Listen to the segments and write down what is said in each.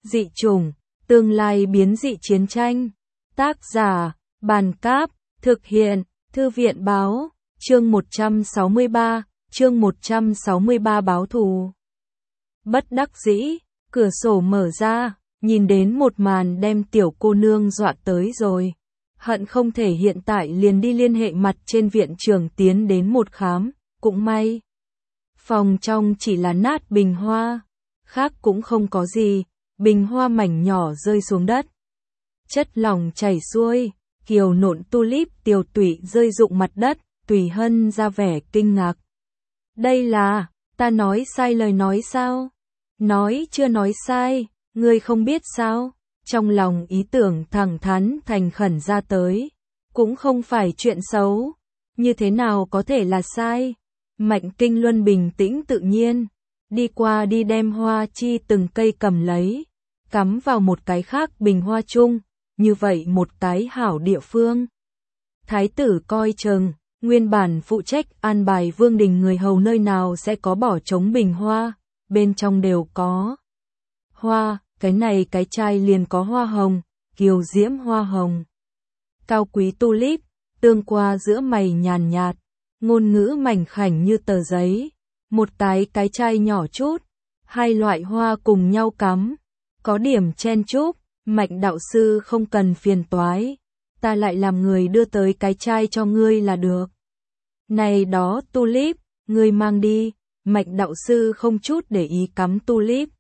Dị chủng, tương lai biến dị chiến tranh. Tác giả, Bàn Cáp, thực hiện, Thư viện Báo, chương 163 báo thù. Bất đắc dĩ, cửa sổ mở ra, nhìn đến một màn đem tiểu cô nương dọa tới rồi. Hận không thể hiện tại liền đi liên hệ mặt trên viện trưởng tiến đến một khám, cũng may. Phòng trong chỉ là nát bình hoa, khác cũng không có gì, bình hoa mảnh nhỏ rơi xuống đất. Chất lỏng chảy xuôi, kiều nộn tulip tiều tụy rơi rụng mặt đất, Tùy Hân ra vẻ kinh ngạc. Đây là, ta nói sai lời nói sao? Nói chưa nói sai, ngươi không biết sao? Trong lòng ý tưởng thẳng thắn thành khẩn ra tới, cũng không phải chuyện xấu, như thế nào có thể là sai? Mạnh Kinh Luân bình tĩnh tự nhiên, đi qua đi đem hoa chi từng cây cầm lấy, cắm vào một cái khác bình hoa chung, như vậy một cái hảo địa phương. Thái tử coi chừng, nguyên bản phụ trách an bài vương đình người hầu nơi nào sẽ có bỏ trống bình hoa, bên trong đều có hoa, cái này cái chai liền có hoa hồng, kiều diễm hoa hồng. Cao quý tulip, tương qua giữa mày nhàn nhạt, ngôn ngữ mảnh khảnh như tờ giấy, một cái chai nhỏ chút, hai loại hoa cùng nhau cắm, có điểm chen chúc, Mạnh đạo sư không cần phiền toái, ta lại làm người đưa tới cái chai cho ngươi là được. Này đó tulip, ngươi mang đi, Mạnh đạo sư không chút để ý cắm tulip.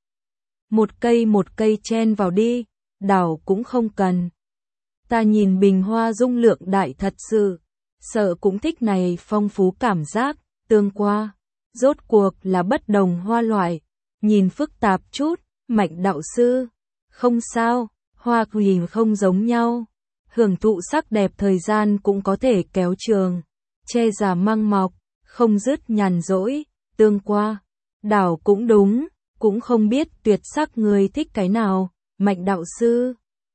Một cây chen vào đi, đảo cũng không cần. Ta nhìn bình hoa dung lượng đại thật sự, sợ cũng thích này phong phú cảm giác, tương qua. Rốt cuộc là bất đồng hoa loại, nhìn phức tạp chút, Mạnh đạo sư. Không sao, hoa hình không giống nhau. Hưởng thụ sắc đẹp thời gian cũng có thể kéo trường. Che già mang mọc, không dứt nhàn rỗi, tương qua. Đảo cũng đúng, cũng không biết tuyệt sắc người thích cái nào, Mạnh đạo sư.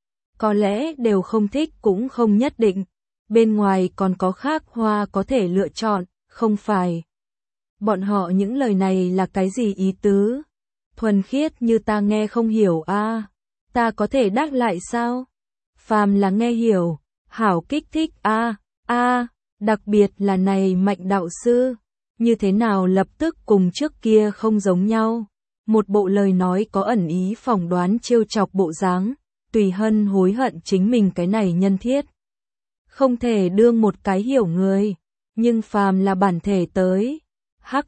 Có lẽ đều không thích cũng không nhất định. Bên ngoài còn có khác hoa có thể lựa chọn, không phải. Bọn họ những lời này là cái gì ý tứ? Thuần khiết như ta nghe không hiểu a. Ta có thể đáp lại sao? Phàm là nghe hiểu, hảo kích thích a, đặc biệt là này Mạnh đạo sư, như thế nào lập tức cùng trước kia không giống nhau. Một bộ lời nói có ẩn ý phỏng đoán trêu chọc bộ dáng, Tùy Hân hối hận chính mình cái này nhân thiết. Không thể đương một cái hiểu người, nhưng phàm là bản thể tới. Hắc,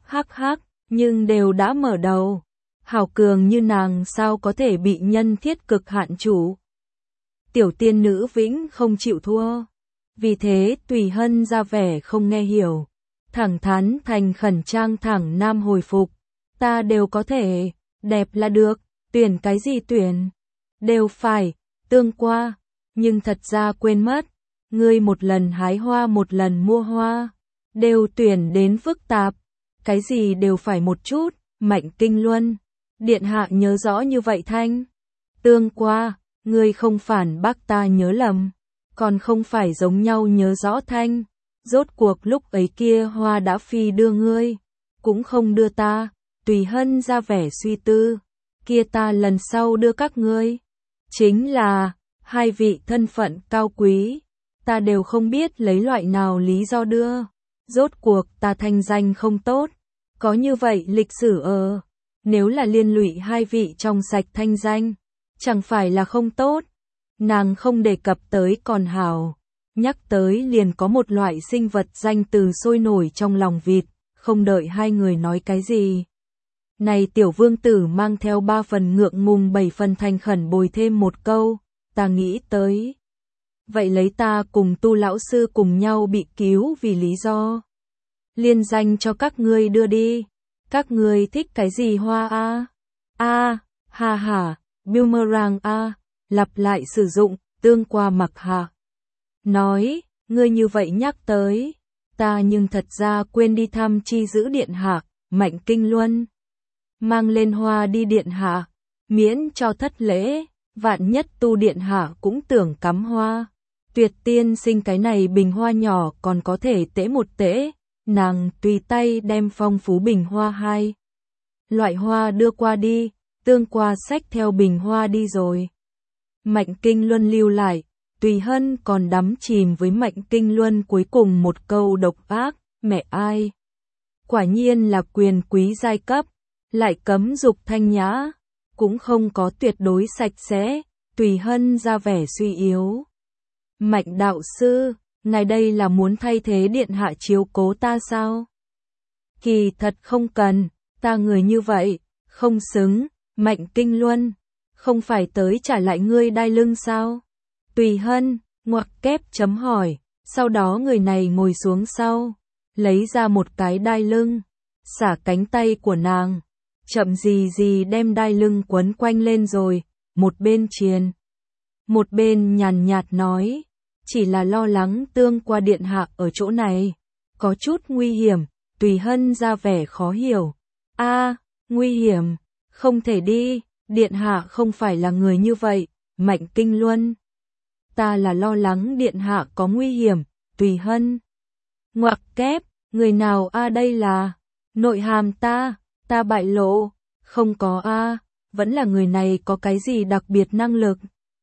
nhưng đều đã mở đầu. Hảo cường như nàng sao có thể bị nhân thiết cực hạn chủ. Tiểu tiên nữ vĩnh không chịu thua. Vì thế Tùy Hân ra vẻ không nghe hiểu. Thẳng thắn thành khẩn trang thẳng nam hồi phục. Ta đều có thể, đẹp là được, tuyển cái gì tuyển. Đều phải, tương qua, nhưng thật ra quên mất. Ngươi một lần hái hoa một lần mua hoa. Đều tuyển đến phức tạp. Cái gì đều phải một chút, Mạnh Kinh Luân. Điện hạ nhớ rõ như vậy thanh. Tương qua, ngươi không phản bác ta nhớ lầm. Còn không phải giống nhau nhớ rõ thanh. Rốt cuộc lúc ấy kia hoa đã phi đưa ngươi. Cũng không đưa ta. Tùy Hân ra vẻ suy tư. Kia ta lần sau đưa các ngươi. Chính là, hai vị thân phận cao quý. Ta đều không biết lấy loại nào lý do đưa. Rốt cuộc ta thanh danh không tốt. Có như vậy lịch sử nếu là liên lụy hai vị trong sạch thanh danh, chẳng phải là không tốt. Nàng không đề cập tới còn hảo, nhắc tới liền có một loại sinh vật danh từ sôi nổi trong lòng vịt, không đợi hai người nói cái gì. Này tiểu vương tử mang theo 3 phần ngượng ngùng 7 phần thành khẩn bồi thêm một câu, ta nghĩ tới. Vậy lấy ta cùng Tu lão sư cùng nhau bị cứu vì lý do. Liên danh cho các ngươi đưa đi. Các ngươi thích cái gì hoa ha, boomerang lặp lại sử dụng, tương qua mặc hạ. Nói, ngươi như vậy nhắc tới, ta nhưng thật ra quên đi thăm chi giữ điện hạ, Mạnh Kinh Luân. Mang lên hoa đi điện hạ, miễn cho thất lễ, vạn nhất Tu điện hạ cũng tưởng cắm hoa. Tuyệt tiên sinh cái này bình hoa nhỏ còn có thể tễ một tễ. Nàng tùy tay đem phong phú bình hoa hai loại hoa đưa qua đi, Tương qua xách theo bình hoa đi rồi. Mạnh Kinh Luân lưu lại, Tùy Hân còn đắm chìm với Mạnh Kinh Luân cuối cùng một câu độc ác, mẹ ai? Quả nhiên là quyền quý giai cấp, lại cấm dục thanh nhã, cũng không có tuyệt đối sạch sẽ, Tùy Hân ra vẻ suy yếu. Mạnh đạo sư, ngài đây là muốn thay thế điện hạ chiếu cố ta sao? Kỳ thật không cần, ta người như vậy, không xứng, Mạnh Kinh Luân, không phải tới trả lại ngươi đai lưng sao? Tùy Hân, ngoặc kép chấm hỏi, sau đó người này ngồi xuống sau, lấy ra một cái đai lưng, xả cánh tay của nàng, chậm gì gì đem đai lưng quấn quanh lên rồi, một bên triền, một bên nhàn nhạt nói, chỉ là lo lắng Tương qua điện hạ ở chỗ này, có chút nguy hiểm. Tùy Hân ra vẻ khó hiểu, nguy hiểm, không thể đi, điện hạ không phải là người như vậy, Mạnh Kinh Luân. Ta là lo lắng điện hạ có nguy hiểm, Tùy Hân. Ngoặc kép, người nào đây là, nội hàm ta bại lộ, không có vẫn là người này có cái gì đặc biệt năng lực.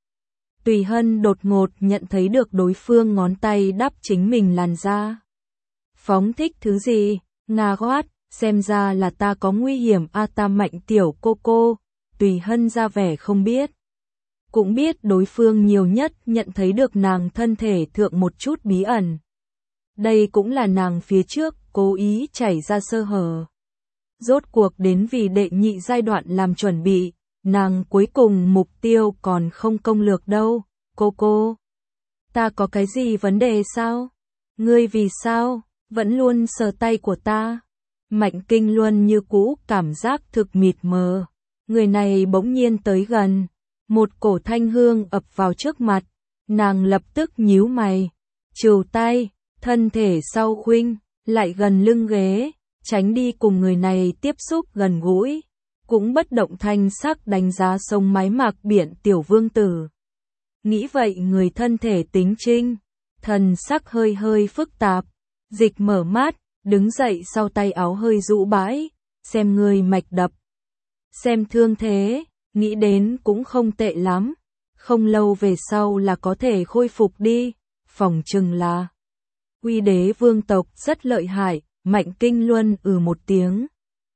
Tùy Hân đột ngột nhận thấy được đối phương ngón tay đắp chính mình làn da. Phóng thích thứ gì, nga quát, xem ra là ta có nguy hiểm ta Mạnh tiểu cô, Tùy Hân ra vẻ không biết. Cũng biết đối phương nhiều nhất nhận thấy được nàng thân thể thượng một chút bí ẩn. Đây cũng là nàng phía trước cố ý chảy ra sơ hở. Rốt cuộc đến vì đệ nhị giai đoạn làm chuẩn bị, nàng cuối cùng mục tiêu còn không công lược đâu, cô. Ta có cái gì vấn đề sao? Ngươi vì sao vẫn luôn sờ tay của ta? Mạnh Kinh Luân như cũ cảm giác thực mịt mờ. Người này bỗng nhiên tới gần, một cổ thanh hương ập vào trước mặt, nàng lập tức nhíu mày, trừ tay, thân thể sau khuynh, lại gần lưng ghế, tránh đi cùng người này tiếp xúc gần gũi, cũng bất động thanh sắc đánh giá sông mái mạc biển tiểu vương tử. Nghĩ vậy người thân thể tính trinh, thần sắc hơi hơi phức tạp, dịch mở mắt, đứng dậy sau tay áo hơi rũ bãi, xem người mạch đập. Xem thương thế, nghĩ đến cũng không tệ lắm, không lâu về sau là có thể khôi phục đi, phỏng chừng là. Uy đế vương tộc rất lợi hại, Mạnh Kinh Luân một tiếng.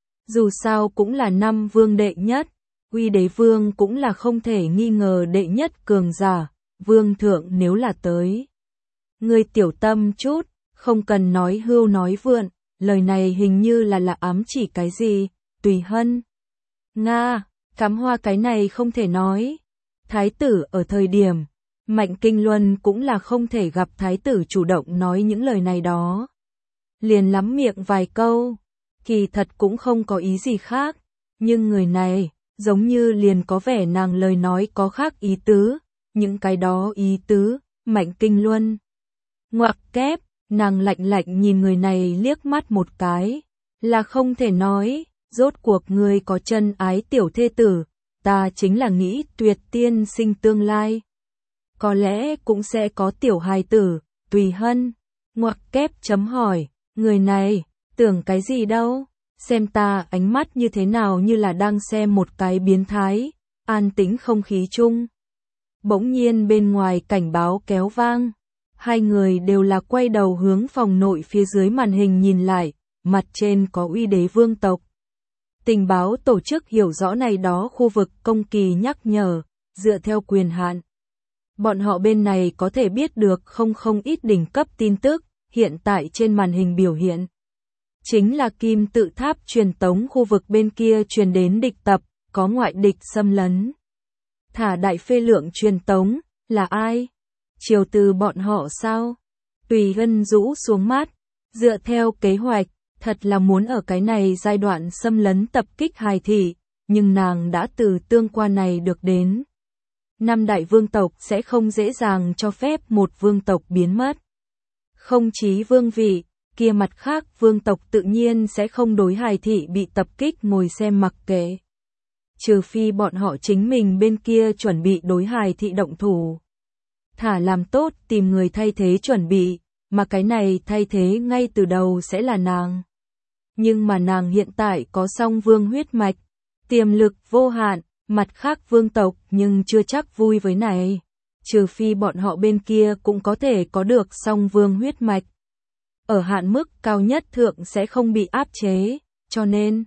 Dù sao cũng là năm vương đệ nhất, Uy đế vương cũng là không thể nghi ngờ đệ nhất cường giả, vương thượng nếu là tới. Ngươi tiểu tâm chút, không cần nói hưu nói vượn, lời này hình như là ám chỉ cái gì, Tùy Hân. Nga, cắm hoa cái này không thể nói. Thái tử ở thời điểm, Mạnh Kinh Luân cũng là không thể gặp thái tử chủ động nói những lời này đó. Liền lắm miệng vài câu, kỳ thật cũng không có ý gì khác, nhưng người này, giống như liền có vẻ nàng lời nói có khác ý tứ, những cái đó ý tứ, Mạnh Kinh Luân. Ngoặc kép, nàng lạnh lạnh nhìn người này liếc mắt một cái, là không thể nói, rốt cuộc ngươi có chân ái tiểu thê tử, ta chính là nghĩ tuyệt tiên sinh tương lai. Có lẽ cũng sẽ có tiểu hài tử, Tùy Hân. Ngoặc kép chấm hỏi, người này, tưởng cái gì đâu, xem ta ánh mắt như thế nào như là đang xem một cái biến thái, an tĩnh không khí chung. Bỗng nhiên bên ngoài cảnh báo kéo vang, hai người đều là quay đầu hướng phòng nội phía dưới màn hình nhìn lại, mặt trên có Uy đế vương tộc. Tình báo tổ chức hiểu rõ này đó khu vực công kỳ nhắc nhở, dựa theo quyền hạn. Bọn họ bên này có thể biết được không ít đỉnh cấp tin tức, hiện tại trên màn hình biểu hiện. Chính là kim tự tháp truyền tống khu vực bên kia truyền đến địch tập, có ngoại địch xâm lấn. Thả đại phê lượng truyền tống, là ai? Triều từ bọn họ sao? Tùy Hân rũ xuống mắt, dựa theo kế hoạch, thật là muốn ở cái này giai đoạn xâm lấn tập kích Hài thị, nhưng nàng đã từ tương qua này được đến. Năm đại vương tộc sẽ không dễ dàng cho phép một vương tộc biến mất. Không chí vương vị, kia mặt khác vương tộc tự nhiên sẽ không đối Hài thị bị tập kích ngồi xem mặc kệ. Trừ phi bọn họ chính mình bên kia chuẩn bị đối Hài thị động thủ. Thả làm tốt tìm người thay thế chuẩn bị, mà cái này thay thế ngay từ đầu sẽ là nàng. Nhưng mà nàng hiện tại có song vương huyết mạch, tiềm lực vô hạn, mặt khác vương tộc nhưng chưa chắc vui với này. Trừ phi bọn họ bên kia cũng có thể có được song vương huyết mạch. Ở hạn mức cao nhất thượng sẽ không bị áp chế, cho nên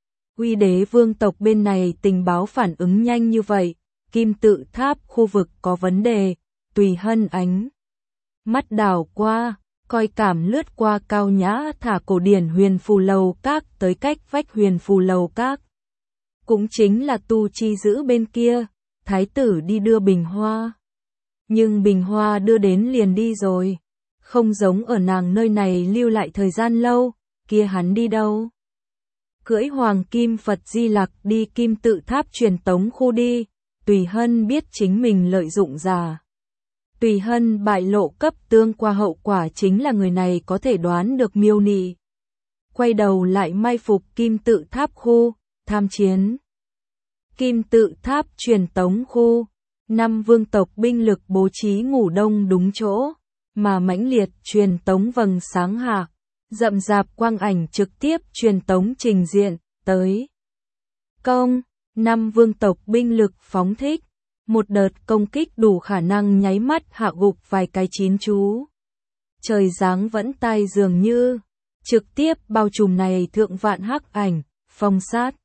Uy Đế vương tộc bên này tình báo phản ứng nhanh như vậy, Kim Tự Tháp khu vực có vấn đề, Tùy Hân ánh mắt đảo qua, coi cảm lướt qua Cao Nhã thả cổ điển Huyền Phù Lầu Các tới cách vách Huyền Phù Lầu Các. Cũng chính là Tu Chi giữ bên kia, thái tử đi đưa bình hoa. Nhưng bình hoa đưa đến liền đi rồi, không giống ở nàng nơi này lưu lại thời gian lâu, kia hắn đi đâu? Cưỡi Hoàng Kim Phật Di Lặc đi Kim Tự Tháp truyền tống khu đi, Tùy Hân biết chính mình lợi dụng giả. Tùy Hân bại lộ cấp tương qua hậu quả chính là người này có thể đoán được miêu nị. Quay đầu lại mai phục Kim Tự Tháp khu, tham chiến. Kim Tự Tháp truyền tống khu, 5 vương tộc binh lực bố trí ngủ đông đúng chỗ, mà mãnh liệt truyền tống vầng sáng hạ, rậm rạp quang ảnh trực tiếp truyền tống trình diện, tới. Công, 5 vương tộc binh lực phóng thích, một đợt công kích đủ khả năng nháy mắt hạ gục vài cái chín chú. Trời giáng vẫn tai dường như, trực tiếp bao trùm này thượng vạn hắc ảnh, phong sát.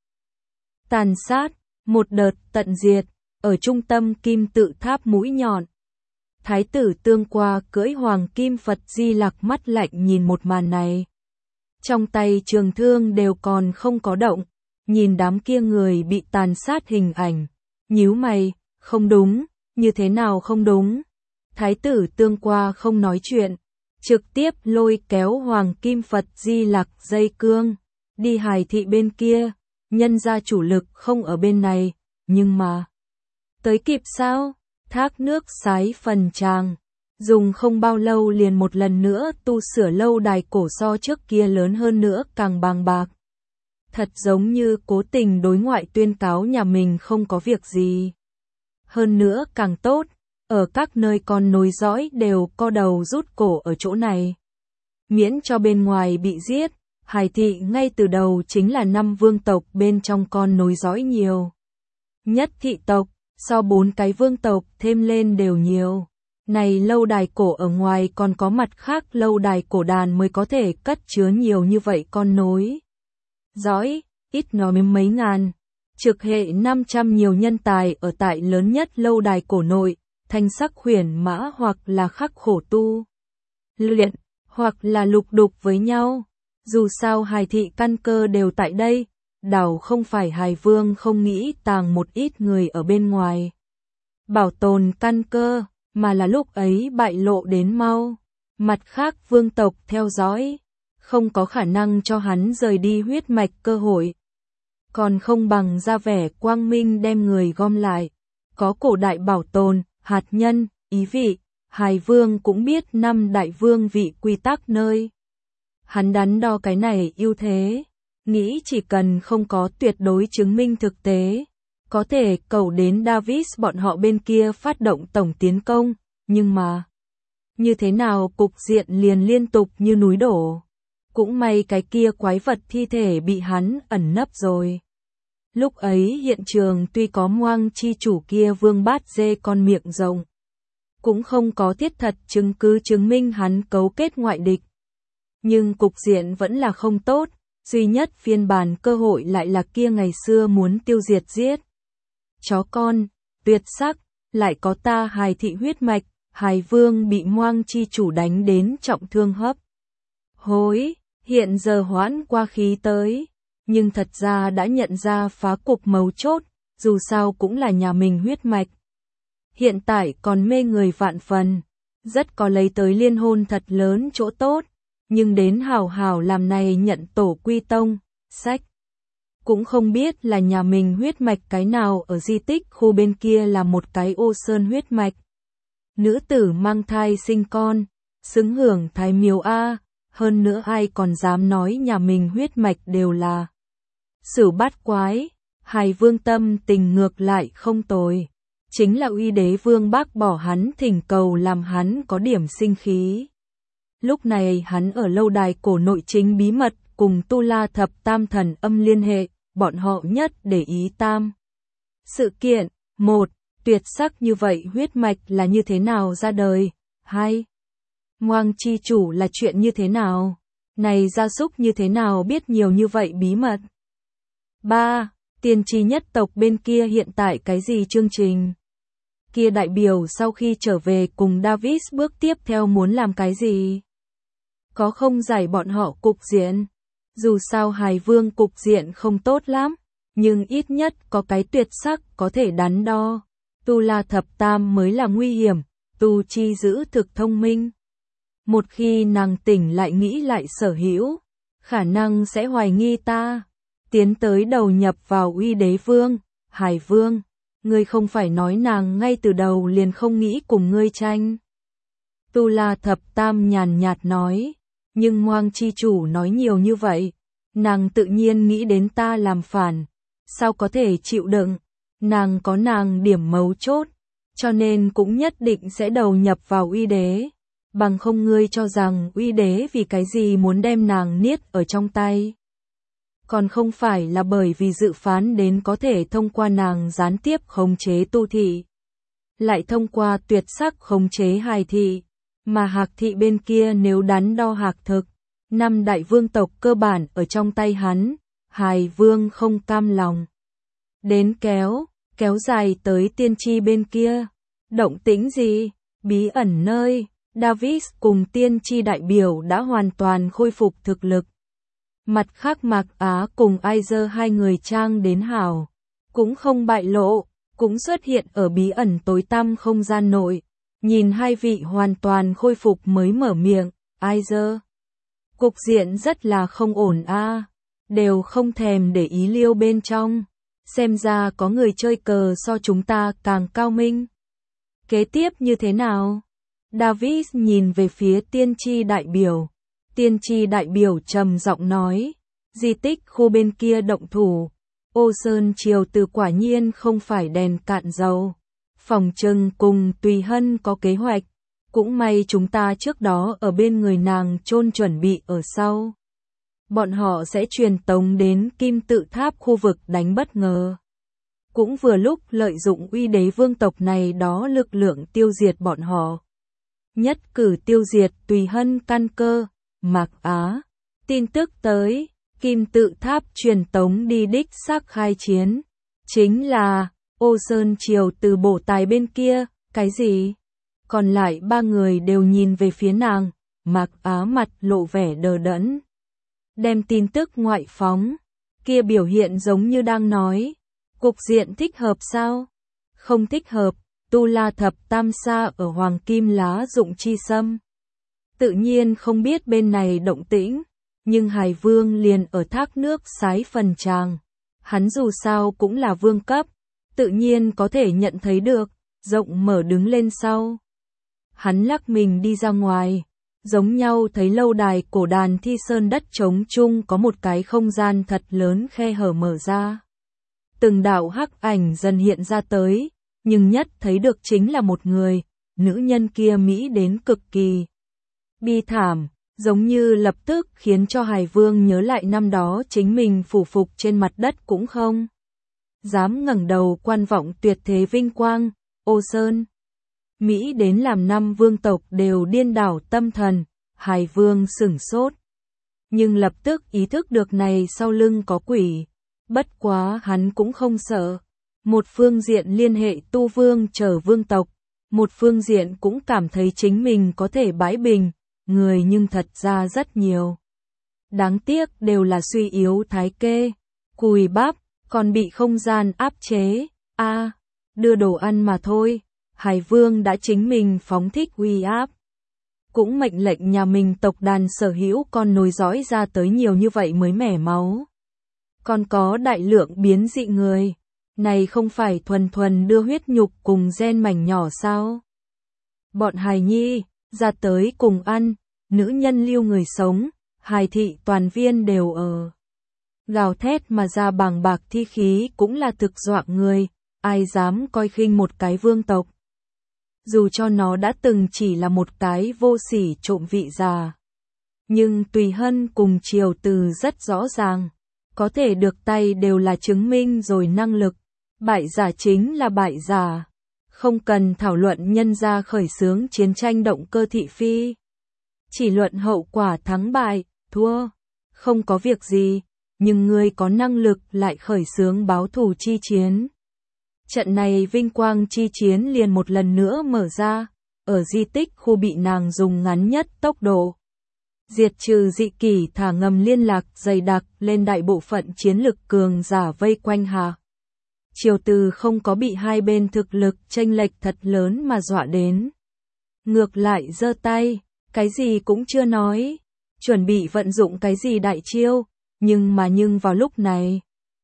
Tàn sát, một đợt tận diệt, ở trung tâm Kim Tự Tháp mũi nhọn. Thái tử tương qua cưỡi Hoàng Kim Phật Di Lặc mắt lạnh nhìn một màn này. Trong tay trường thương đều còn không có động, nhìn đám kia người bị tàn sát hình ảnh, nhíu mày, không đúng, như thế nào không đúng. Thái tử tương qua không nói chuyện, trực tiếp lôi kéo Hoàng Kim Phật Di Lặc dây cương, đi Hải thị bên kia, nhân ra chủ lực không ở bên này, nhưng mà tới kịp sao? Thác nước sái phần tràng, dùng không bao lâu liền một lần nữa tu sửa lâu đài cổ so trước kia lớn hơn nữa càng bàng bạc. Thật giống như cố tình đối ngoại tuyên cáo nhà mình không có việc gì. Hơn nữa càng tốt, ở các nơi con nối dõi đều co đầu rút cổ ở chỗ này. Miễn cho bên ngoài bị giết, Hải thị ngay từ đầu chính là 5 vương tộc bên trong con nối dõi nhiều. Nhất thị tộc, so 4 cái vương tộc thêm lên đều nhiều. Này lâu đài cổ ở ngoài còn có mặt khác lâu đài cổ đàn mới có thể cất chứa nhiều như vậy con nối dõi, ít nói mấy ngàn. Trực hệ 500 nhiều nhân tài ở tại lớn nhất lâu đài cổ nội, thanh sắc huyền mã hoặc là khắc khổ tu luyện, hoặc là lục đục với nhau. Dù sao Hải thị căn cơ đều tại đây, đảo không phải Hải vương không nghĩ tàng một ít người ở bên ngoài. Bảo tồn căn cơ, mà là lúc ấy bại lộ đến mau. Mặt khác vương tộc theo dõi, không có khả năng cho hắn rời đi huyết mạch cơ hội. Còn không bằng ra vẻ quang minh đem người gom lại. Có cổ đại bảo tồn, hạt nhân, ý vị, Hải vương cũng biết 5 đại vương vị quy tắc nơi. Hắn đắn đo cái này ưu thế, nghĩ chỉ cần không có tuyệt đối chứng minh thực tế, có thể cầu đến Davis bọn họ bên kia phát động tổng tiến công, nhưng mà như thế nào cục diện liền liên tục như núi đổ. Cũng may cái kia quái vật thi thể bị hắn ẩn nấp rồi. Lúc ấy hiện trường tuy có Moang chi chủ kia vương bát dê con miệng rộng, cũng không có thiết thật chứng cứ chứng minh hắn cấu kết ngoại địch. Nhưng cục diện vẫn là không tốt, duy nhất phiên bản cơ hội lại là kia ngày xưa muốn tiêu diệt giết. Chó con, tuyệt sắc, lại có ta Hải thị huyết mạch, Hải vương bị Moang chi chủ đánh đến trọng thương hấp hối, hiện giờ hoãn qua khí tới, nhưng thật ra đã nhận ra phá cục mấu chốt, dù sao cũng là nhà mình huyết mạch. Hiện tại còn mê người vạn phần, rất có lấy tới liên hôn thật lớn chỗ tốt, nhưng đến hào hào làm này nhận tổ quy tông, sách. Cũng không biết là nhà mình huyết mạch cái nào ở di tích khu bên kia là một cái ô sơn huyết mạch. Nữ tử mang thai sinh con, xứng hưởng thái miếu A, hơn nữa ai còn dám nói nhà mình huyết mạch đều là Sửu bát quái. Hải vương tâm tình ngược lại không tồi, chính là Uy Đế vương bác bỏ hắn thỉnh cầu làm hắn có điểm sinh khí. Lúc này hắn ở lâu đài cổ nội chính bí mật cùng Tu La Thập Tam Thần Âm liên hệ, bọn họ nhất để ý tam. Sự kiện, 1. Tuyệt sắc như vậy huyết mạch là như thế nào ra đời? 2. Ngoang chi chủ là chuyện như thế nào? Này gia súc như thế nào biết nhiều như vậy bí mật? 3. Tiên tri nhất tộc bên kia hiện tại cái gì chương trình? Kia đại biểu sau khi trở về cùng Davis bước tiếp theo muốn làm cái gì? Có không giải bọn họ cục diện? Dù sao Hài Vương cục diện không tốt lắm, nhưng ít nhất có cái tuyệt sắc có thể đắn đo. Tu La Thập Tam mới là nguy hiểm, Tu Chi giữ thực thông minh. Một khi nàng tỉnh lại nghĩ lại sở hữu, khả năng sẽ hoài nghi ta. Tiến tới đầu nhập vào Uy Đế Vương, Hải Vương, ngươi không phải nói nàng ngay từ đầu liền không nghĩ cùng ngươi tranh. Tu La Thập Tam nhàn nhạt nói, nhưng Ngoang chi chủ nói nhiều như vậy, nàng tự nhiên nghĩ đến ta làm phản, sao có thể chịu đựng, nàng có nàng điểm mấu chốt, cho nên cũng nhất định sẽ đầu nhập vào Uy Đế, bằng không ngươi cho rằng Uy Đế vì cái gì muốn đem nàng niết ở trong tay. Còn không phải là bởi vì dự phán đến có thể thông qua nàng gián tiếp khống chế Tu thị, lại thông qua tuyệt sắc khống chế Hài thị, mà Hạc thị bên kia nếu đắn đo Hạc thực, 5 đại vương tộc cơ bản ở trong tay hắn, Hài Vương không cam lòng. Đến kéo dài tới tiên tri bên kia, động tĩnh gì, bí ẩn nơi, Davis cùng tiên tri đại biểu đã hoàn toàn khôi phục thực lực. Mặt khác Mạc Á cùng Aizer hai người trang đến hảo, cũng không bại lộ, cũng xuất hiện ở bí ẩn tối tăm không gian nội, nhìn hai vị hoàn toàn khôi phục mới mở miệng, Aizer. Cục diện rất là không ổn a, đều không thèm để ý Liêu bên trong, xem ra có người chơi cờ so chúng ta càng cao minh. Kế tiếp như thế nào? Davis nhìn về phía tiên tri đại biểu. Tiên tri đại biểu trầm giọng nói, di tích khu bên kia động thủ, Ô Sơn Triều Từ quả nhiên không phải đèn cạn dầu. Phòng trừng cùng Tùy Hân có kế hoạch, cũng may chúng ta trước đó ở bên người nàng chôn chuẩn bị ở sau. Bọn họ sẽ truyền tống đến Kim Tự Tháp khu vực đánh bất ngờ. Cũng vừa lúc lợi dụng Uy Đế vương tộc này đó lực lượng tiêu diệt bọn họ. Nhất cử tiêu diệt Tùy Hân căn cơ. Mạc Á, tin tức tới, Kim Tự Tháp truyền tống đi đích xác khai chiến, chính là Ô Sơn Triều Từ bổ tài bên kia, cái gì? Còn lại 3 người đều nhìn về phía nàng, Mạc Á mặt lộ vẻ đờ đẫn. Đem tin tức ngoại phóng, kia biểu hiện giống như đang nói, cục diện thích hợp sao? Không thích hợp, Tu La Thập Tam xa ở Hoàng Kim Lá Dụng Chi Sâm. Tự nhiên không biết bên này động tĩnh, nhưng Hài Vương liền ở thác nước Sái Phần Tràng. Hắn dù sao cũng là vương cấp, tự nhiên có thể nhận thấy được, rộng mở đứng lên sau. Hắn lắc mình đi ra ngoài, giống nhau thấy lâu đài cổ đàn Thi Sơn đất trống chung có một cái không gian thật lớn khe hở mở ra. Từng đạo hắc ảnh dần hiện ra tới, nhưng nhất thấy được chính là một người, nữ nhân kia mỹ đến cực kỳ. Bi thảm, giống như lập tức khiến cho Hài Vương nhớ lại năm đó chính mình phủ phục trên mặt đất cũng không dám ngẩng đầu quan vọng tuyệt thế vinh quang, Ô Sơn. Mỹ đến làm 5 vương tộc đều điên đảo tâm thần, Hài Vương sửng sốt. Nhưng lập tức ý thức được này sau lưng có quỷ, bất quá hắn cũng không sợ. Một phương diện liên hệ tu vương trở vương tộc, một phương diện cũng cảm thấy chính mình có thể bãi bình, người nhưng thật ra rất nhiều. Đáng tiếc đều là suy yếu thái kê, cùi bắp, còn bị không gian áp chế, đưa đồ ăn mà thôi, Hải Vương đã chính mình phóng thích uy áp. Cũng mệnh lệnh nhà mình tộc đàn sở hữu con nối dõi ra tới nhiều như vậy mới mẻ máu. Còn có đại lượng biến dị người, này không phải thuần thuần đưa huyết nhục cùng gen mảnh nhỏ sao? Bọn hài nhi, ra tới cùng ăn, nữ nhân lưu người sống, hài thị toàn viên đều ở. Gào thét mà ra bàng bạc thi khí cũng là thực dọa người, ai dám coi khinh một cái vương tộc. Dù cho nó đã từng chỉ là một cái vô sỉ trộm vị già. Nhưng Tùy Hân cùng Triều Từ rất rõ ràng, có thể được tay đều là chứng minh rồi năng lực. Bại giả chính là bại giả. Không cần thảo luận nhân ra khởi xướng chiến tranh động cơ thị phi. Chỉ luận hậu quả thắng bại, thua. Không có việc gì, nhưng ngươi có năng lực lại khởi xướng báo thù chi chiến. Trận này vinh quang chi chiến liền một lần nữa mở ra, ở di tích khu bị nàng dùng ngắn nhất tốc độ. Diệt trừ dị kỷ thả ngầm liên lạc dày đặc lên đại bộ phận chiến lực cường giả vây quanh Hà. Triều Từ không có bị hai bên thực lực chênh lệch thật lớn mà dọa đến. Ngược lại giơ tay, cái gì cũng chưa nói, chuẩn bị vận dụng cái gì đại chiêu, nhưng vào lúc này,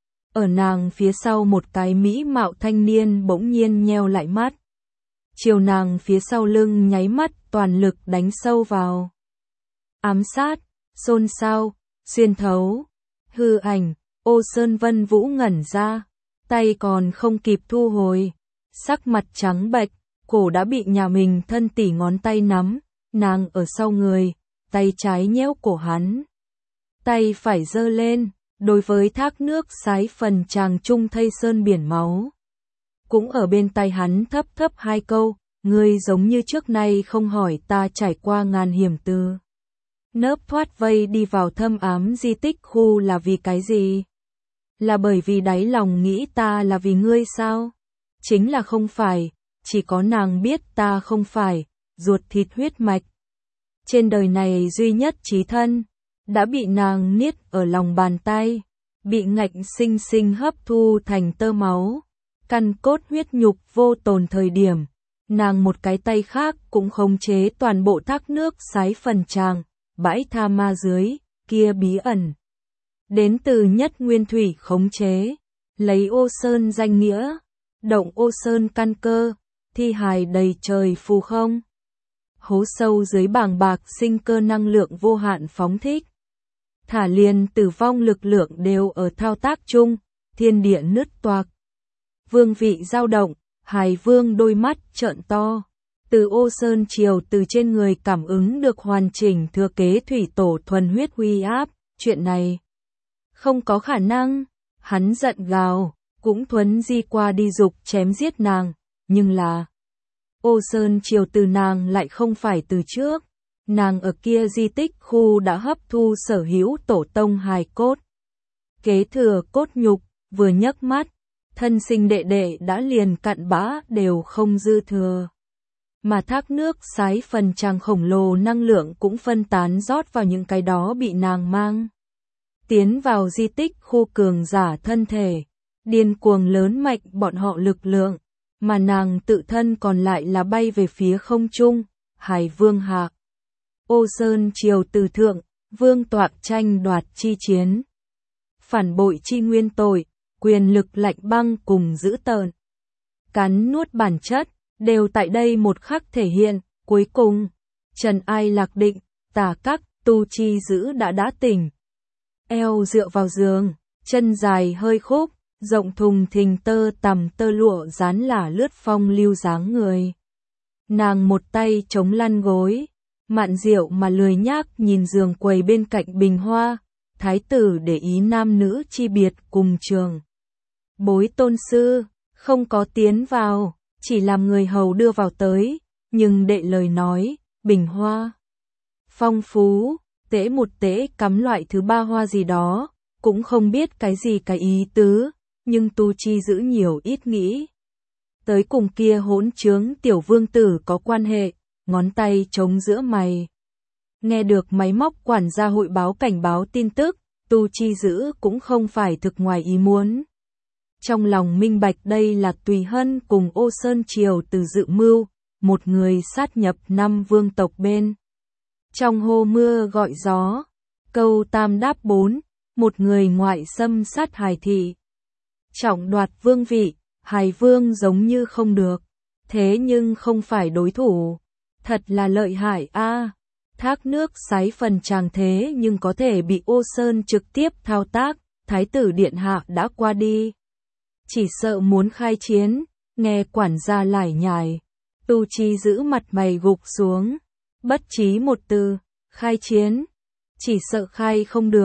ở nàng phía sau một cái mỹ mạo thanh niên bỗng nhiên nheo lại mắt. Chiều nàng phía sau lưng nháy mắt toàn lực đánh sâu vào. Ám sát, xôn xao, xuyên thấu, hư ảnh, Ô Sơn Vân Vũ ngẩn ra, tay còn không kịp thu hồi, sắc mặt trắng bệch, cổ đã bị nhà mình thân tỷ ngón tay nắm, nàng ở sau người, tay trái nhéo cổ hắn. Tay phải giơ lên, đối với thác nước sái phần tràng trung thây sơn biển máu. Cũng ở bên tay hắn thấp thấp hai câu, ngươi giống như trước nay không hỏi ta trải qua ngàn hiểm từ. Nớp thoát vây đi vào thâm ám di tích khu là vì cái gì? Là bởi vì đáy lòng nghĩ ta là vì ngươi sao? Chính là không phải, chỉ có nàng biết ta không phải, ruột thịt huyết mạch. Trên đời này duy nhất chí thân, đã bị nàng niết ở lòng bàn tay, bị ngạnh sinh sinh hấp thu thành tơ máu, căn cốt huyết nhục vô tồn thời điểm, nàng một cái tay khác cũng khống chế toàn bộ thác nước sái phần tràng, bãi tha ma dưới, kia bí ẩn. Đến từ nhất nguyên thủy khống chế, lấy Ô Sơn danh nghĩa, động Ô Sơn căn cơ, thi hài đầy trời phù không. Hố sâu dưới bàng bạc sinh cơ năng lượng vô hạn phóng thích. Thả liền tử vong lực lượng đều ở thao tác chung, thiên địa nứt toạc. Vương vị dao động, Hài Vương đôi mắt trợn to. Từ Ô Sơn Triều từ trên người cảm ứng được hoàn chỉnh thừa kế thủy tổ thuần huyết uy áp, chuyện này không có khả năng. Hắn giận gào, cũng thuấn di qua đi dục chém giết nàng, nhưng là Ô Sơn Triều từ nàng lại không phải từ trước. Nàng ở kia di tích khu đã hấp thu sở hữu tổ tông hài cốt. Kế thừa cốt nhục, vừa nhấc mắt, thân sinh đệ đệ đã liền cặn bã đều không dư thừa. Mà thác nước sái phần tràng khổng lồ năng lượng cũng phân tán rót vào những cái đó bị nàng mang. Tiến vào di tích khu cường giả thân thể, điên cuồng lớn mạnh bọn họ lực lượng, mà nàng tự thân còn lại là bay về phía không trung, Hải Vương hạ. Ô Sơn Triều từ thượng, vương toạc tranh đoạt chi chiến. Phản bội chi nguyên tội, quyền lực lạnh băng cùng giữ tợn. Cắn nuốt bản chất, đều tại đây một khắc thể hiện, cuối cùng. Trần Ai Lạc định, tà các, tu chi giữ đã tỉnh. Eo dựa vào giường, chân dài hơi khúc, rộng thùng thình tơ tằm tơ lụa dán lả lướt phong lưu dáng người. Nàng một tay chống lăn gối. Mạn Diệu mà lười nhác nhìn giường quầy bên cạnh bình hoa, thái tử để ý nam nữ chi biệt cùng trường. Bối tôn sư, không có tiến vào, chỉ làm người hầu đưa vào tới, nhưng đệ lời nói, bình hoa. Phong phú, tễ một tễ cắm loại thứ ba hoa gì đó, cũng không biết cái gì cái ý tứ, nhưng tu chi giữ nhiều ít nghĩ. Tới cùng kia hỗn trướng tiểu vương tử có quan hệ. Ngón tay chống giữa mày. Nghe được máy móc quản gia hội báo cảnh báo tin tức, tu chi giữ cũng không phải thực ngoài ý muốn. Trong lòng minh bạch đây là Tùy Hân cùng Ô Sơn Triều từ dự mưu, một người sát nhập 5 vương tộc bên. Trong hô mưa gọi gió, câu tam đáp 4, một người ngoại xâm sát Hài thị. Trọng đoạt vương vị, Hài Vương giống như không được, thế nhưng không phải đối thủ. Thật là lợi hại a. Thác nước sái phần tràng thế nhưng có thể bị Ô Sơn trực tiếp thao tác, thái tử điện hạ đã qua đi. Chỉ sợ muốn khai chiến, nghe quản gia lải nhải. Tu Chi giữ mặt mày gục xuống, bất trí một từ, khai chiến. Chỉ sợ khai không được,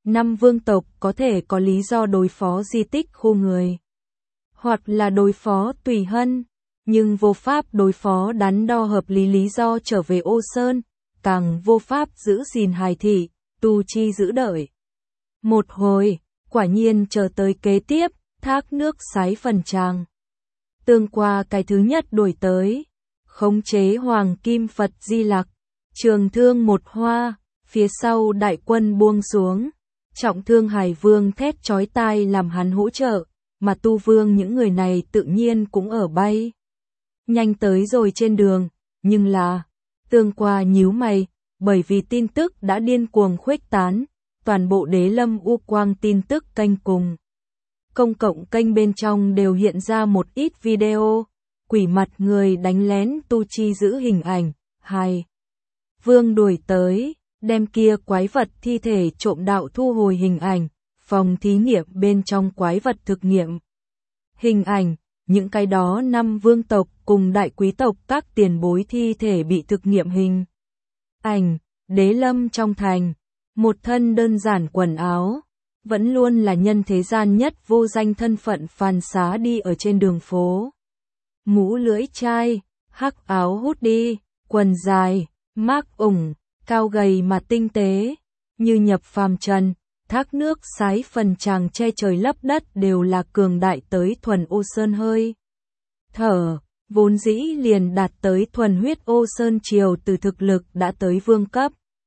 năm vương tộc có thể có lý do đối phó di tích khu người, hoặc là đối phó Tùy Hân, nhưng vô pháp đối phó đắn đo hợp lý do trở về Ô Sơn, càng vô pháp giữ gìn hài thị, Tu Chi giữ đợi. Một hồi, quả nhiên chờ tới kế tiếp, thác nước sái phần tràng. Tương qua cái thứ nhất đuổi tới, khống chế Hoàng Kim Phật Di Lặc, trường thương một hoa, phía sau đại quân buông xuống, trọng thương Hải Vương thét chói tai làm hắn hỗ trợ, mà Tu Vương những người này tự nhiên cũng ở bay. Nhanh tới rồi trên đường, nhưng là, tương qua nhíu mày, bởi vì tin tức đã điên cuồng khuếch tán, toàn bộ Đế Lâm U Quang tin tức kênh cùng. Công cộng kênh bên trong đều hiện ra một ít video, quỷ mặt người đánh lén Tu Chi giữ hình ảnh, Hải Vương đuổi tới, đem kia quái vật thi thể trộm đạo thu hồi hình ảnh, phòng thí nghiệm bên trong quái vật thực nghiệm. Hình ảnh, những cái đó năm vương tộc cùng đại quý tộc các tiền bối thi thể bị thực nghiệm hình ảnh, Đế Lâm trong thành, một thân đơn giản quần áo, vẫn luôn là nhân thế gian nhất vô danh thân phận phàn xá đi ở trên đường phố. Mũ lưỡi chai, hắc áo hút đi, quần dài, mác ủng, cao gầy mà tinh tế, như nhập phàm trần, thác nước sái phần tràng che trời lấp đất đều là cường đại tới thuần Ô Sơn hơi. Thở, vốn dĩ liền đạt tới thuần huyết Ô Sơn triều từ thực lực đã tới vương cấp.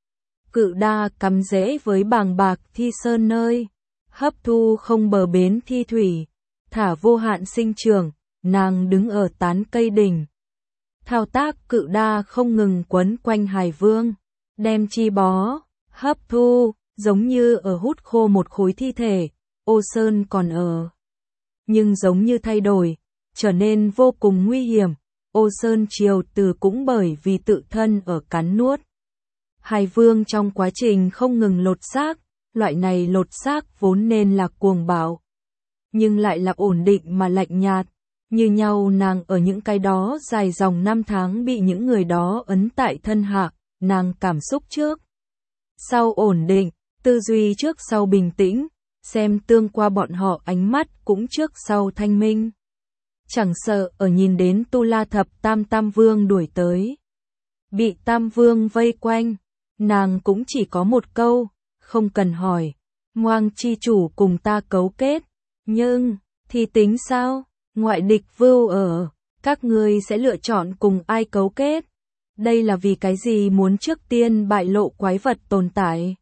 Cự đa cắm rễ với bàng bạc thi sơn nơi, hấp thu không bờ bến thi thủy, thả vô hạn sinh trưởng, nàng đứng ở tán cây đỉnh. Thao tác cự đa không ngừng quấn quanh Hải Vương, đem chi bó, hấp thu, giống như ở hút khô một khối thi thể, Ô Sơn còn ở. Nhưng giống như thay đổi, trở nên vô cùng nguy hiểm, Ô Sơn triều từ cũng bởi vì tự thân ở cắn nuốt. Hải Vương trong quá trình không ngừng lột xác, loại này lột xác vốn nên là cuồng bạo, nhưng lại là ổn định mà lạnh nhạt, như nhau nàng ở những cái đó dài dòng năm tháng bị những người đó ấn tại thân hạ, nàng cảm xúc trước sau ổn định, tư duy trước sau bình tĩnh, xem tương qua bọn họ ánh mắt cũng trước sau thanh minh. Chẳng sợ ở nhìn đến Tu La Thập Tam Vương đuổi tới, bị Tam Vương vây quanh, nàng cũng chỉ có một câu, không cần hỏi, Ngoang chi chủ cùng ta cấu kết, nhưng, thì tính sao, ngoại địch vưu ở, các ngươi sẽ lựa chọn cùng ai cấu kết, đây là vì cái gì muốn trước tiên bại lộ quái vật tồn tại.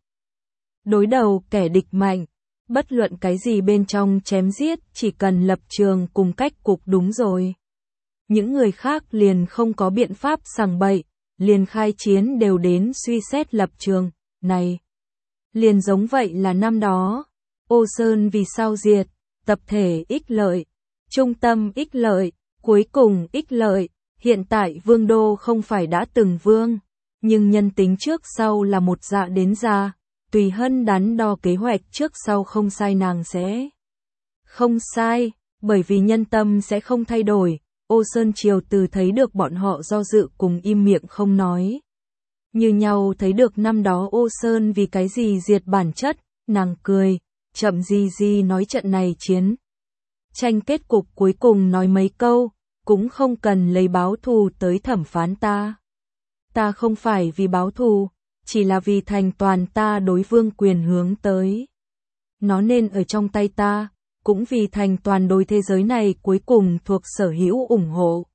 Đối đầu kẻ địch mạnh, bất luận cái gì bên trong chém giết chỉ cần lập trường cùng cách cục đúng rồi. Những người khác liền không có biện pháp sằng bậy, liền khai chiến đều đến suy xét lập trường, này. Liền giống vậy là năm đó, Ô Sơn vì sao diệt, tập thể ích lợi, trung tâm ích lợi, cuối cùng ích lợi, hiện tại vương đô không phải đã từng vương, nhưng nhân tính trước sau là một dạ đến già, Tùy Hân đắn đo kế hoạch trước sau không sai nàng sẽ không sai, bởi vì nhân tâm sẽ không thay đổi, Ô Sơn triều từ thấy được bọn họ do dự cùng im miệng không nói. Như nhau thấy được năm đó Ô Sơn vì cái gì diệt bản chất, nàng cười, chậm gì nói trận này chiến. Tranh kết cục cuối cùng nói mấy câu, cũng không cần lấy báo thù tới thẩm phán ta. Ta không phải vì báo thù, chỉ là vì thành toàn ta đối vương quyền hướng tới. Nó nên ở trong tay ta, cũng vì thành toàn đối thế giới này cuối cùng thuộc sở hữu ủng hộ.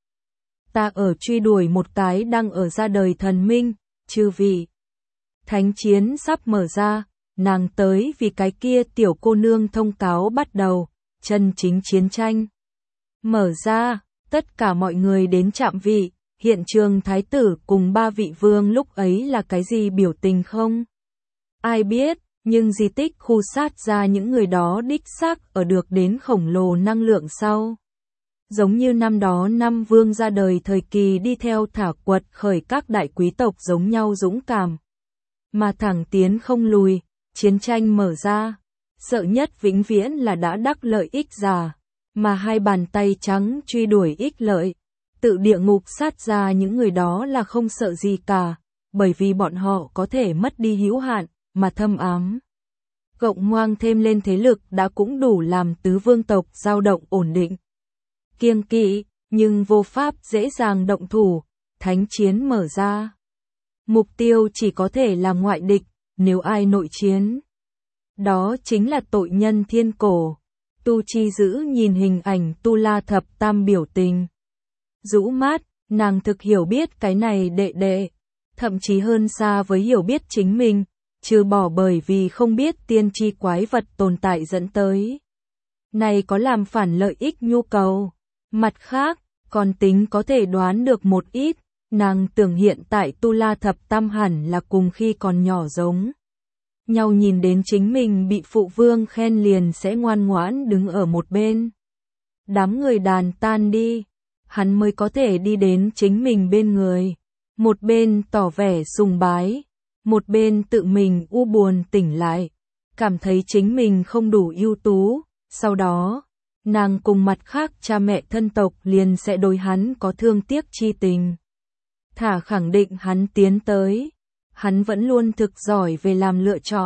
Ta ở truy đuổi một cái đang ở ra đời thần minh, chư vị. Thánh chiến sắp mở ra, nàng tới vì cái kia tiểu cô nương thông cáo bắt đầu, chân chính chiến tranh. Mở ra, tất cả mọi người đến trạm vị, hiện trường thái tử cùng 3 vị vương lúc ấy là cái gì biểu tình không? Ai biết, nhưng di tích khu sát ra những người đó đích xác ở được đến khổng lồ năng lượng sau. Giống như năm đó năm vương ra đời thời kỳ đi theo thả quật khởi các đại quý tộc giống nhau dũng cảm. Mà thẳng tiến không lùi, chiến tranh mở ra, sợ nhất vĩnh viễn là đã đắc lợi ích già, mà hai bàn tay trắng truy đuổi ích lợi. Tự địa ngục sát ra những người đó là không sợ gì cả, bởi vì bọn họ có thể mất đi hữu hạn, mà thâm ám. Gộng ngoang thêm lên thế lực đã cũng đủ làm tứ vương tộc dao động ổn định. Kiêng kỵ, nhưng vô pháp dễ dàng động thủ, thánh chiến mở ra. Mục tiêu chỉ có thể là ngoại địch, nếu ai nội chiến. Đó chính là tội nhân thiên cổ. Tu Chi Dữ nhìn hình ảnh Tu La Thập Tam biểu tình. Rũ mát, nàng thực hiểu biết cái này đệ đệ, thậm chí hơn xa với hiểu biết chính mình, trừ bỏ bởi vì không biết tiên tri quái vật tồn tại dẫn tới. Này có làm phản lợi ích nhu cầu. Mặt khác, còn tính có thể đoán được một ít, nàng tưởng hiện tại Tu La Thập Tam hẳn là cùng khi còn nhỏ giống nhau, nhìn đến chính mình bị phụ vương khen liền sẽ ngoan ngoãn đứng ở một bên. Đám người đàn tan đi, hắn mới có thể đi đến chính mình bên người, một bên tỏ vẻ sùng bái, một bên tự mình u buồn tỉnh lại, cảm thấy chính mình không đủ ưu tú, sau đó, nàng cùng mặt khác cha mẹ thân tộc liền sẽ đối hắn có thương tiếc chi tình. Thả khẳng định hắn tiến tới, hắn vẫn luôn thực giỏi về làm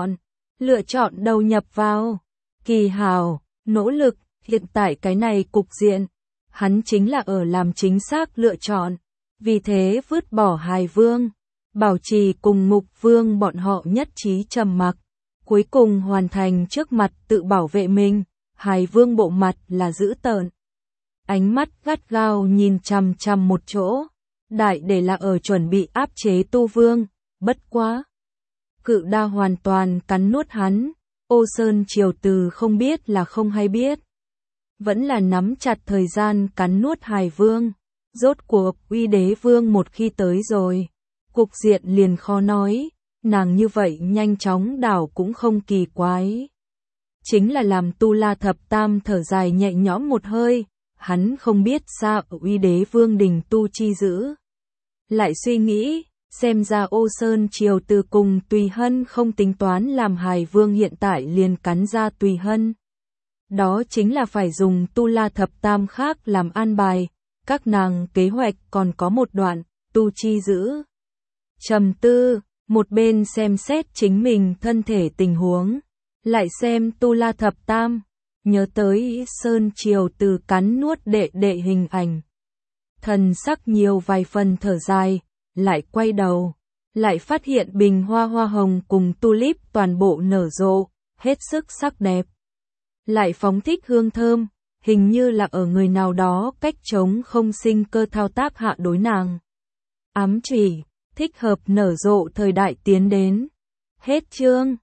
lựa chọn đầu nhập vào, kỳ hào, nỗ lực, hiện tại cái này cục diện, hắn chính là ở làm chính xác lựa chọn, vì thế vứt bỏ Hài Vương, Bảo Trì cùng Ngục Vương bọn họ nhất trí trầm mặc, cuối cùng hoàn thành trước mặt tự bảo vệ mình. Hài Vương bộ mặt là dữ tợn, ánh mắt gắt gao nhìn chằm chằm một chỗ, đại để là ở chuẩn bị áp chế Tu Vương, bất quá. Cự đa hoàn toàn cắn nuốt hắn, Ô Sơn Triều Từ không biết là không hay biết. Vẫn là nắm chặt thời gian cắn nuốt Hài Vương, rốt cuộc Uy Đế Vương một khi tới rồi, cục diện liền khó nói, nàng như vậy nhanh chóng đảo cũng không kỳ quái. Chính là làm Tu La Thập Tam thở dài nhẹ nhõm một hơi, hắn không biết xa ở Uy Đế Vương đình Tu Chi Dữ. Lại suy nghĩ, xem ra Ô Sơn Triều Từ cùng Tùy Hân không tính toán làm Hài Vương hiện tại liền cắn ra Tùy Hân. Đó chính là phải dùng Tu La Thập Tam khác làm an bài, các nàng kế hoạch còn có một đoạn, Tu Chi Dữ. Trầm tư, một bên xem xét chính mình thân thể tình huống. Lại xem Tu La Thập Tam, nhớ tới Sơn Triều Từ cắn nuốt đệ đệ hình ảnh. Thần sắc nhiều vài phần thở dài, lại quay đầu, lại phát hiện bình hoa hoa hồng cùng tulip toàn bộ nở rộ, hết sức sắc đẹp. Lại phóng thích hương thơm, hình như là ở người nào đó cách chống không sinh cơ thao tác hạ đối nàng. Ám chỉ, thích hợp nở rộ thời đại tiến đến. Hết chương.